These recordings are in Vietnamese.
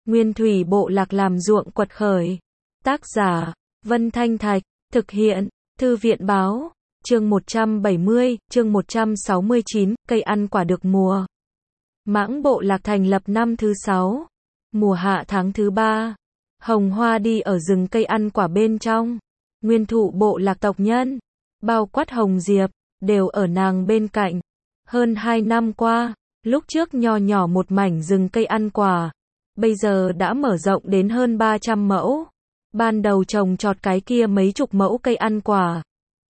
Nguyên thủy bộ lạc làm ruộng quật khởi. Tác giả, Vân Thanh Thạch, thực hiện, Thư viện báo, chương 170, chương 169, cây ăn quả được mùa. Mãng bộ lạc thành lập năm thứ 6, mùa hạ tháng thứ 3. Hồng Hoa đi ở rừng cây ăn quả bên trong. Nguyên thụ bộ lạc tộc nhân, bao quát Hồng Diệp, đều ở nàng bên cạnh. Hơn 2 năm qua, lúc trước nho nhỏ một mảnh rừng cây ăn quả, bây giờ đã mở rộng đến hơn 300 mẫu. Ban đầu trồng trọt cái kia mấy chục mẫu cây ăn quả,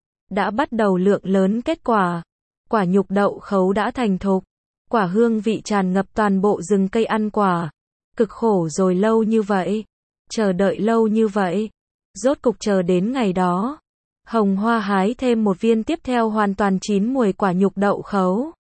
đã bắt đầu lượng lớn kết quả. Quả nhục đậu khấu đã thành thục, quả hương vị tràn ngập toàn bộ rừng cây ăn quả. Cực khổ rồi lâu như vậy, chờ đợi lâu như vậy, rốt cục chờ đến ngày đó. Hồng Hoa hái thêm một viên tiếp theo hoàn toàn chín mùi quả nhục đậu khấu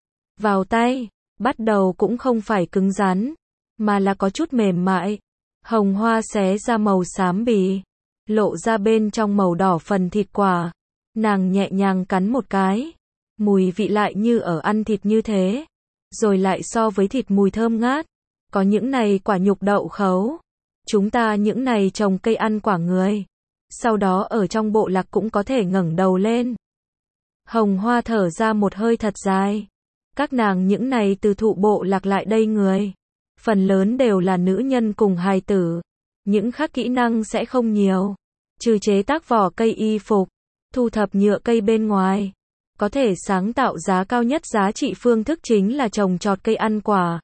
vào tay, bắt đầu cũng không phải cứng rắn, mà là có chút mềm mại. Hồng Hoa xé ra màu xám bì, lộ ra bên trong màu đỏ phần thịt quả. Nàng nhẹ nhàng cắn một cái, mùi vị lại như ở ăn thịt như thế, rồi lại so với thịt mùi thơm ngát. Có những này quả nhục đậu khấu, chúng ta những này trồng cây ăn quả người, sau đó ở trong bộ lạc cũng có thể ngẩng đầu lên. Hồng Hoa thở ra một hơi thật dài. Các nàng những này từ thụ bộ lạc lại đây người, phần lớn đều là nữ nhân cùng hài tử, những khác kỹ năng sẽ không nhiều, trừ chế tác vỏ cây y phục, thu thập nhựa cây bên ngoài. Có thể sáng tạo giá cao nhất giá trị phương thức chính là trồng trọt cây ăn quả.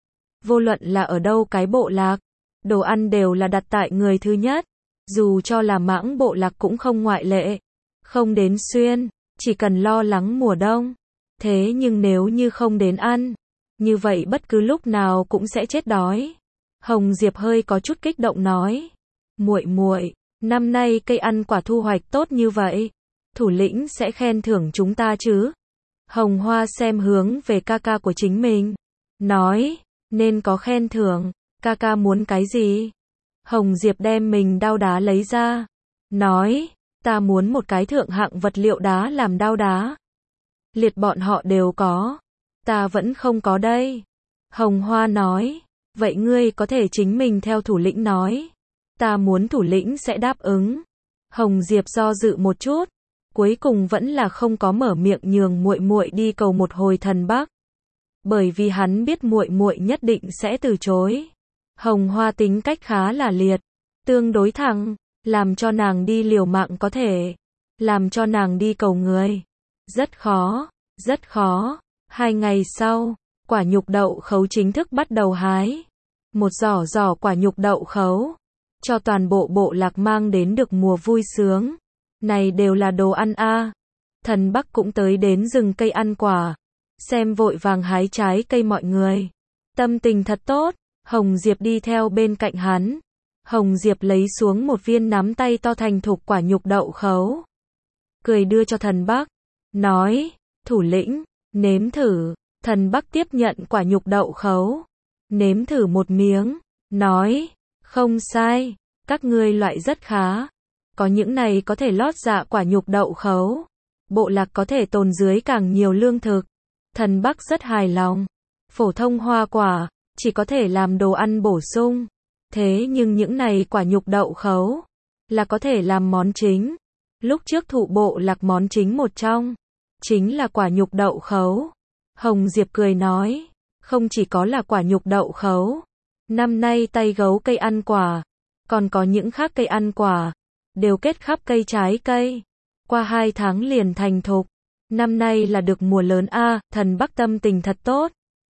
Vô luận là ở đâu cái bộ lạc, đồ ăn đều là đặt tại người thứ nhất, dù cho là mãng bộ lạc cũng không ngoại lệ. Không đến xuyên, chỉ cần lo lắng mùa đông. Thế nhưng nếu như không đến ăn, như vậy bất cứ lúc nào cũng sẽ chết đói. Hồng Diệp hơi có chút kích động nói, muội muội, năm nay cây ăn quả thu hoạch tốt như vậy, thủ lĩnh sẽ khen thưởng chúng ta chứ? Hồng Hoa xem hướng về ca ca của chính mình, nói, nên có khen thưởng, ca ca muốn cái gì? Hồng Diệp đem mình đao đá lấy ra, nói, ta muốn một cái thượng hạng vật liệu đá làm đao đá. Liệt bọn họ đều có, ta vẫn không có đây. Hồng Hoa nói, vậy ngươi có thể chính mình theo thủ lĩnh nói, ta muốn thủ lĩnh sẽ đáp ứng. Hồng Diệp do dự một chút, cuối cùng vẫn là không có mở miệng nhường muội muội đi cầu một hồi thần Bắc, bởi vì hắn biết muội muội nhất định sẽ từ chối. Hồng Hoa tính cách khá là liệt, tương đối thẳng, làm cho nàng đi liều mạng có thể, làm cho nàng đi cầu người, rất khó, rất khó. 2 ngày sau, quả nhục đậu khấu chính thức bắt đầu hái. Một giỏ quả nhục đậu khấu, cho toàn bộ bộ lạc mang đến được mùa vui sướng. Này đều là đồ ăn a. Thần Bắc cũng tới đến rừng cây ăn quả, xem vội vàng hái trái cây mọi người. Tâm tình thật tốt, Hồng Diệp đi theo bên cạnh hắn. Hồng Diệp lấy xuống một viên nắm tay to thành thục quả nhục đậu khấu, cười đưa cho thần Bắc, nói, thủ lĩnh, nếm thử. Thần Bắc tiếp nhận quả nhục đậu khấu, nếm thử một miếng, nói, không sai, các ngươi loại rất khá. Có những này có thể lót dạ quả nhục đậu khấu, bộ lạc có thể tồn dưới càng nhiều lương thực. Thần Bắc rất hài lòng. Phổ thông hoa quả, chỉ có thể làm đồ ăn bổ sung. Thế nhưng những này quả nhục đậu khấu, là có thể làm món chính. Lúc trước thụ bộ lạc món chính một trong, chính là quả nhục đậu khấu. Hồng Diệp cười nói, không chỉ có là quả nhục đậu khấu, năm nay tay gấu cây ăn quả, còn có những khác cây ăn quả, đều kết khắp cây trái cây. Qua 2 tháng liền thành thục, năm nay là được mùa lớn a. Thần Bắc tâm tình thật tốt,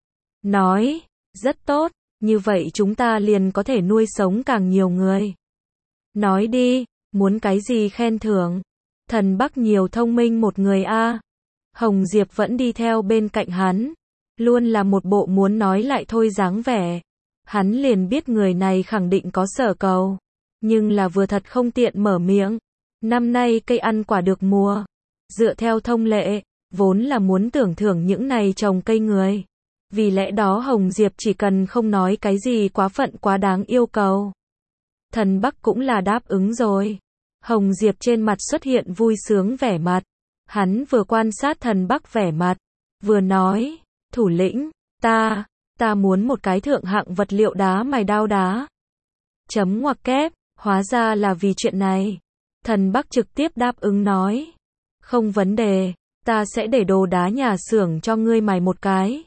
nói, rất tốt, như vậy chúng ta liền có thể nuôi sống càng nhiều người. Nói đi, muốn cái gì khen thưởng? Thần Bắc nhiều thông minh một người a. Hồng Diệp vẫn đi theo bên cạnh hắn, luôn là một bộ muốn nói lại thôi dáng vẻ. Hắn liền biết người này khẳng định có sở cầu, nhưng là vừa thật không tiện mở miệng. Năm nay cây ăn quả được mùa, dựa theo thông lệ, vốn là muốn tưởng thưởng những này trồng cây người. Vì lẽ đó Hồng Diệp chỉ cần không nói cái gì quá phận quá đáng yêu cầu, thần Bắc cũng là đáp ứng rồi. Hồng Diệp trên mặt xuất hiện vui sướng vẻ mặt. Hắn vừa quan sát thần Bắc vẻ mặt, vừa nói, thủ lĩnh, ta Ta muốn một cái thượng hạng vật liệu đá mài đao đá. Chấm ngoặc kép, hóa ra là vì chuyện này. Thần Bắc trực tiếp đáp ứng nói. Không vấn đề, ta sẽ để đồ đá nhà xưởng cho ngươi mài một cái.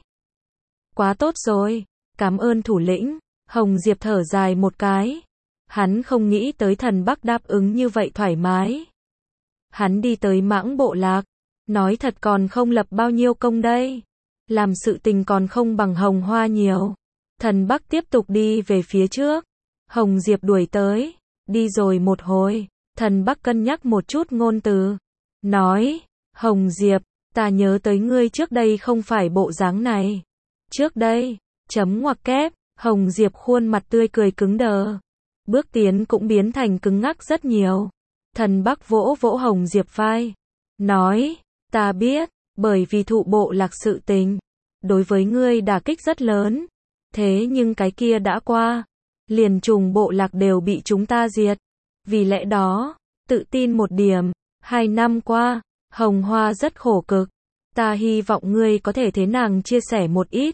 Quá tốt rồi, cảm ơn thủ lĩnh. Hồng Diệp thở dài một cái. Hắn không nghĩ tới Thần Bắc đáp ứng như vậy thoải mái. Hắn đi tới Mãng Bộ Lạc, nói thật còn không lập bao nhiêu công đây. Làm sự tình còn không bằng Hồng Hoa nhiều. Thần Bắc tiếp tục đi về phía trước. Hồng Diệp đuổi tới. Đi rồi một hồi, Thần Bắc cân nhắc một chút ngôn từ. Nói, Hồng Diệp, ta nhớ tới ngươi trước đây không phải bộ dáng này. Trước đây, chấm ngoặc kép, Hồng Diệp khuôn mặt tươi cười cứng đờ. Bước tiến cũng biến thành cứng ngắc rất nhiều. Thần Bắc vỗ vỗ Hồng Diệp vai. Nói, ta biết, bởi vì thụ bộ lạc sự tình. Đối với ngươi đả kích rất lớn. Thế nhưng cái kia đã qua. Liền trùng bộ lạc đều bị chúng ta diệt. Vì lẽ đó, tự tin một điểm. 2 năm qua, Hồng Hoa rất khổ cực. Ta hy vọng ngươi có thể thế nàng chia sẻ một ít.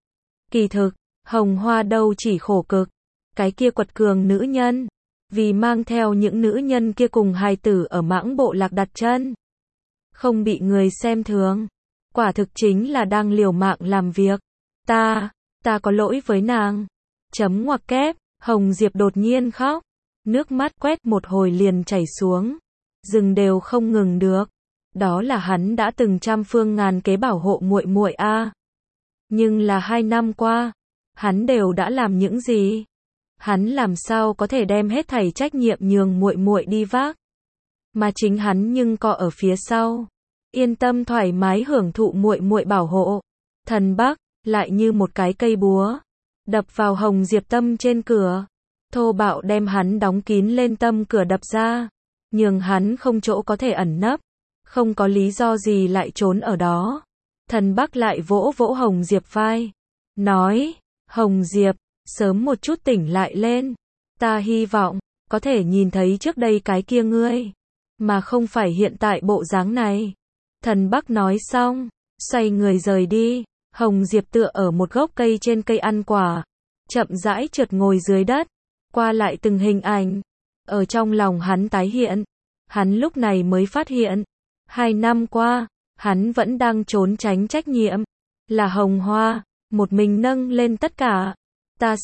Kỳ thực, Hồng Hoa đâu chỉ khổ cực. Cái kia quật cường nữ nhân. Vì mang theo những nữ nhân kia cùng hài tử ở Mãng Bộ Lạc đặt chân. Không bị người xem thường. Quả thực chính là đang liều mạng làm việc. Ta có lỗi với nàng. Chấm ngoặc kép, Hồng Diệp đột nhiên khóc. Nước mắt quét một hồi liền chảy xuống. Dừng đều không ngừng được. Đó là hắn đã từng trăm phương ngàn kế bảo hộ muội muội a. Nhưng là 2 năm qua, hắn đều đã làm những gì? Hắn làm sao có thể đem hết thảy trách nhiệm nhường muội muội đi vác? Mà chính hắn nhưng có ở phía sau, yên tâm thoải mái hưởng thụ muội muội bảo hộ. Thần Bắc lại như một cái cây búa, đập vào Hồng Diệp tâm trên cửa, thô bạo đem hắn đóng kín lên tâm cửa đập ra, nhường hắn không chỗ có thể ẩn nấp, không có lý do gì lại trốn ở đó. Thần Bắc lại vỗ vỗ Hồng Diệp vai, nói, Hồng Diệp, sớm một chút tỉnh lại lên. Ta hy vọng, có thể nhìn thấy trước đây cái kia ngươi, mà không phải hiện tại bộ dáng này. Thần Bắc nói xong, xoay người rời đi. Hồng Diệp tựa ở một gốc cây trên cây ăn quả, chậm rãi trượt ngồi dưới đất, qua lại từng hình ảnh, ở trong lòng hắn tái hiện. Hắn lúc này mới phát hiện, 2 năm qua, hắn vẫn đang trốn tránh trách nhiệm, là Hồng Hoa, một mình nâng lên tất cả. Ta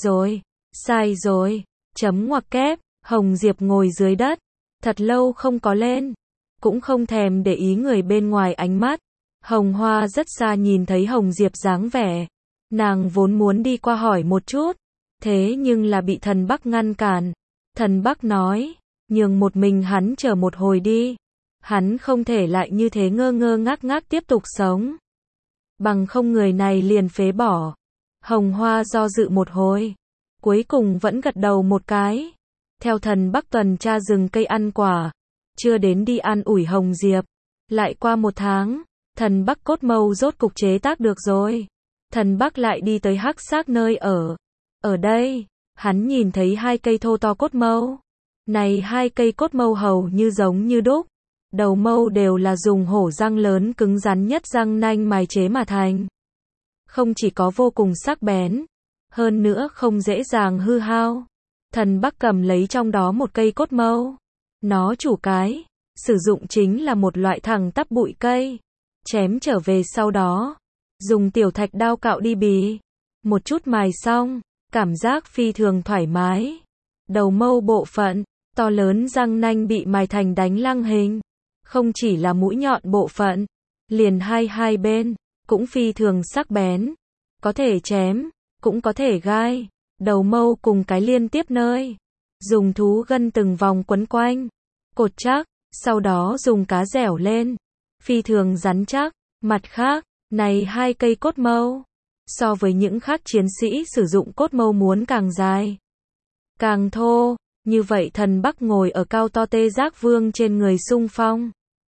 sai rồi, chấm ngoặc kép, Hồng Diệp ngồi dưới đất, thật lâu không có lên, cũng không thèm để ý người bên ngoài ánh mắt. Hồng Hoa rất xa nhìn thấy Hồng Diệp dáng vẻ, nàng vốn muốn đi qua hỏi một chút, thế nhưng là bị Thần Bắc ngăn cản. Thần Bắc nói, nhường một mình hắn chờ một hồi đi, hắn không thể lại như thế ngơ ngơ ngác ngác tiếp tục sống, bằng không người này liền phế bỏ. Hồng Hoa do dự một hồi, cuối cùng vẫn gật đầu một cái. Theo Thần Bắc tuần tra rừng cây ăn quả, chưa đến đi an ủi Hồng Diệp. Lại qua 1 tháng, Thần Bắc cốt mâu rốt cục chế tác được rồi. Thần Bắc lại đi tới Hắc Xác nơi ở. Ở đây, hắn nhìn thấy 2 cây thô to cốt mâu. Này 2 cây cốt mâu hầu như giống như đúc. Đầu mâu đều là dùng hổ răng lớn cứng rắn nhất răng nanh mài chế mà thành. Không chỉ có vô cùng sắc bén, hơn nữa không dễ dàng hư hao. Thần Bắc cầm lấy trong đó một cây cốt mâu. Nó chủ cái, sử dụng chính là một loại thẳng tắp bụi cây. Chém trở về sau đó, dùng tiểu thạch đao cạo đi bì. Một chút mài xong, cảm giác phi thường thoải mái. Đầu mâu bộ phận, to lớn răng nanh bị mài thành đánh lăng hình. Không chỉ là mũi nhọn bộ phận, liền hai bên, cũng phi thường sắc bén. Có thể chém, cũng có thể gai. Đầu mâu cùng cái liên tiếp nơi, dùng thú gân từng vòng quấn quanh, cột chắc, sau đó dùng cá dẻo lên, phi thường rắn chắc. Mặt khác, này 2 cây cốt mâu, so với những khác chiến sĩ sử dụng cốt mâu muốn càng dài, càng thô, như vậy Thần Bắc ngồi ở cao to tê giác vương trên người xung phong,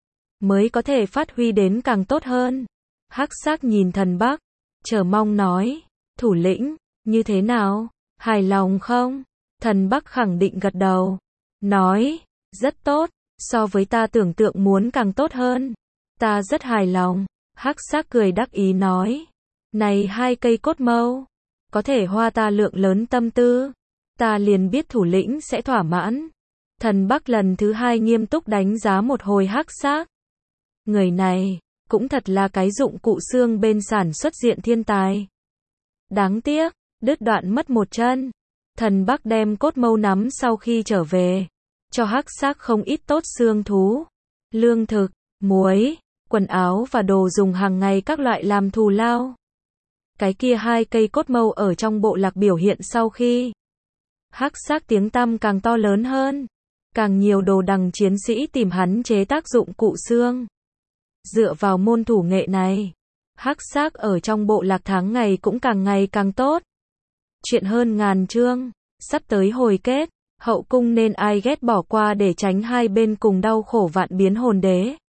mới có thể phát huy đến càng tốt hơn. Hắc Xác nhìn Thần Bắc, chờ mong nói, thủ lĩnh, như thế nào, hài lòng không? Thần Bắc khẳng định gật đầu, nói, rất tốt, so với ta tưởng tượng muốn càng tốt hơn. Ta rất hài lòng. Hắc Xác cười đắc ý nói, Này hai cây cốt mâu, có thể hoa ta lượng lớn tâm tư, ta liền biết thủ lĩnh sẽ thỏa mãn. Thần Bắc lần thứ hai nghiêm túc đánh giá một hồi Hắc Xác. Người này, cũng thật là cái dụng cụ xương bên sản xuất diện thiên tài. Đáng tiếc, đứt đoạn mất một chân. Thần Bắc đem cốt mâu nắm sau khi trở về, cho Hắc Xác không ít tốt xương thú, lương thực, muối, quần áo và đồ dùng hàng ngày các loại làm thù lao. Cái kia hai cây cốt mâu ở trong bộ lạc biểu hiện sau khi Hắc Xác tiếng tăm càng to lớn hơn, càng nhiều đồ đằng chiến sĩ tìm hắn chế tác dụng cụ xương. Dựa vào môn thủ nghệ này, Hắc Xác ở trong bộ lạc tháng ngày cũng càng ngày càng tốt. Chuyện hơn ngàn chương, sắp tới hồi kết, hậu cung nên ai ghét bỏ qua để tránh hai bên cùng đau khổ vạn biến hồn đế.